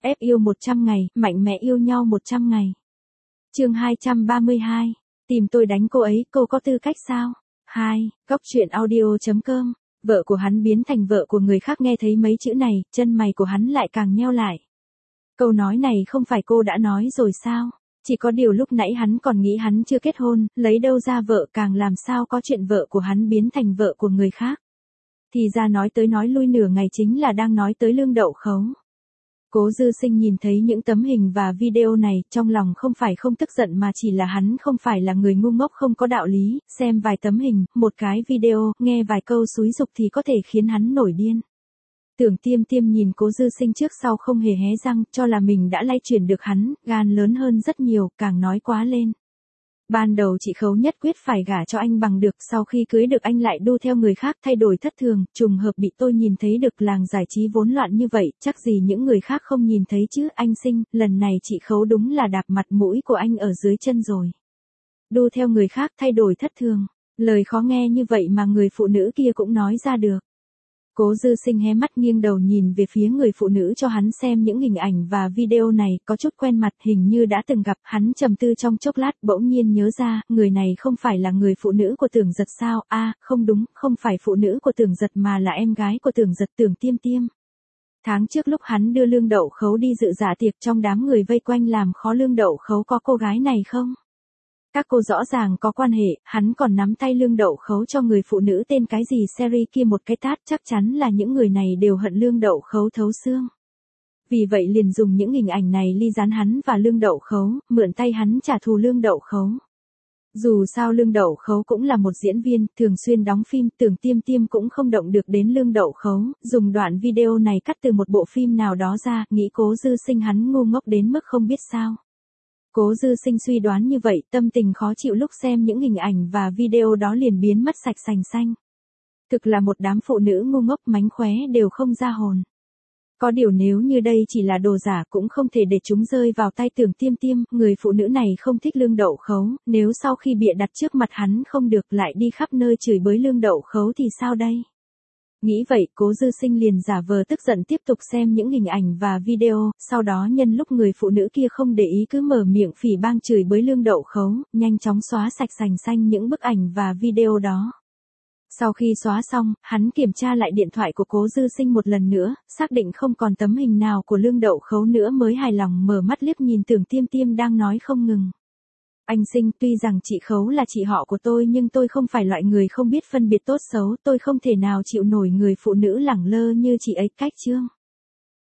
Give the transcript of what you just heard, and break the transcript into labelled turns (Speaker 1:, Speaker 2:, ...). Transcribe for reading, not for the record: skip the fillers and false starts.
Speaker 1: Ép yêu 100 ngày, mạnh mẽ yêu nhau 100 ngày. Chương 232. Tìm tôi đánh cô ấy, cô có tư cách sao? 2. Góc truyện audio.com. Vợ của hắn biến thành vợ của người khác, nghe thấy mấy chữ này, chân mày của hắn lại càng nheo lại. Câu nói này không phải cô đã nói rồi sao? Chỉ có điều lúc nãy hắn còn nghĩ hắn chưa kết hôn, lấy đâu ra vợ, càng làm sao có chuyện vợ của hắn biến thành vợ của người khác. Thì ra nói tới nói lui nửa ngày chính là đang nói tới Lương Đậu Khấu. Cố Dư Sinh nhìn thấy những tấm hình và video này, trong lòng không phải không tức giận mà chỉ là hắn không phải là người ngu ngốc không có đạo lý, xem vài tấm hình, một cái video, nghe vài câu xúi giục thì có thể khiến hắn nổi điên. Tưởng Tiêm Tiêm nhìn Cố Dư Sinh trước sau không hề hé răng, cho là mình đã lay chuyển được hắn, gan lớn hơn rất nhiều, càng nói quá lên. Ban đầu chị Khấu nhất quyết phải gả cho anh bằng được, sau khi cưới được anh lại đu theo người khác, thay đổi thất thường, trùng hợp bị tôi nhìn thấy được. Làng giải trí vốn loạn như vậy, chắc gì những người khác không nhìn thấy chứ. Anh Sinh, lần này chị Khấu đúng là đạp mặt mũi của anh ở dưới chân rồi. Đu theo người khác, thay đổi thất thường. Lời khó nghe như vậy mà người phụ nữ kia cũng nói ra được. Cố Dư Sinh hé mắt nghiêng đầu nhìn về phía người phụ nữ cho hắn xem những hình ảnh và video này, có chút quen mặt, hình như đã từng gặp. Hắn trầm tư trong chốc lát, bỗng nhiên nhớ ra, người này không phải là người phụ nữ của Tưởng Giật sao? Không đúng, không phải phụ nữ của Tưởng Giật mà là em gái của Tưởng Giật, Tưởng Tiêm Tiêm. Tháng trước lúc hắn đưa Lương Đậu Khấu đi dự dạ tiệc, trong đám người vây quanh làm khó Lương Đậu Khấu có cô gái này không? Các cô rõ ràng có quan hệ, hắn còn nắm tay Lương Đậu Khấu cho người phụ nữ tên cái gì Seri kia một cái tát, chắc chắn là những người này đều hận Lương Đậu Khấu thấu xương. Vì vậy liền dùng những hình ảnh này ly gián hắn và Lương Đậu Khấu, mượn tay hắn trả thù Lương Đậu Khấu. Dù sao Lương Đậu Khấu cũng là một diễn viên, thường xuyên đóng phim, Tưởng Tiêm Tiêm cũng không động được đến Lương Đậu Khấu, dùng đoạn video này cắt từ một bộ phim nào đó ra, nghĩ Cố Dư Sinh hắn ngu ngốc đến mức không biết sao. Cố Dư Sinh suy đoán như vậy, tâm tình khó chịu lúc xem những hình ảnh và video đó liền biến mất sạch sành xanh. Thực là một đám phụ nữ ngu ngốc mánh khóe đều không ra hồn. Có điều nếu như đây chỉ là đồ giả cũng không thể để chúng rơi vào tay Tưởng Tiêm Tiêm, người phụ nữ này không thích Lương Đậu Khấu, nếu sau khi bịa đặt trước mặt hắn không được lại đi khắp nơi chửi bới Lương Đậu Khấu thì sao đây? Nghĩ vậy, Cố Dư Sinh liền giả vờ tức giận tiếp tục xem những hình ảnh và video, sau đó nhân lúc người phụ nữ kia không để ý cứ mở miệng phỉ báng chửi bới Lương Đậu Khấu, nhanh chóng xóa sạch sành xanh những bức ảnh và video đó. Sau khi xóa xong, hắn kiểm tra lại điện thoại của Cố Dư Sinh một lần nữa, xác định không còn tấm hình nào của Lương Đậu Khấu nữa mới hài lòng mở mắt liếc nhìn Tưởng Tiêm Tiêm đang nói không ngừng. Anh Sinh, tuy rằng chị Khấu là chị họ của tôi nhưng tôi không phải loại người không biết phân biệt tốt xấu, tôi không thể nào chịu nổi người phụ nữ lẳng lơ như chị ấy. Cách chương.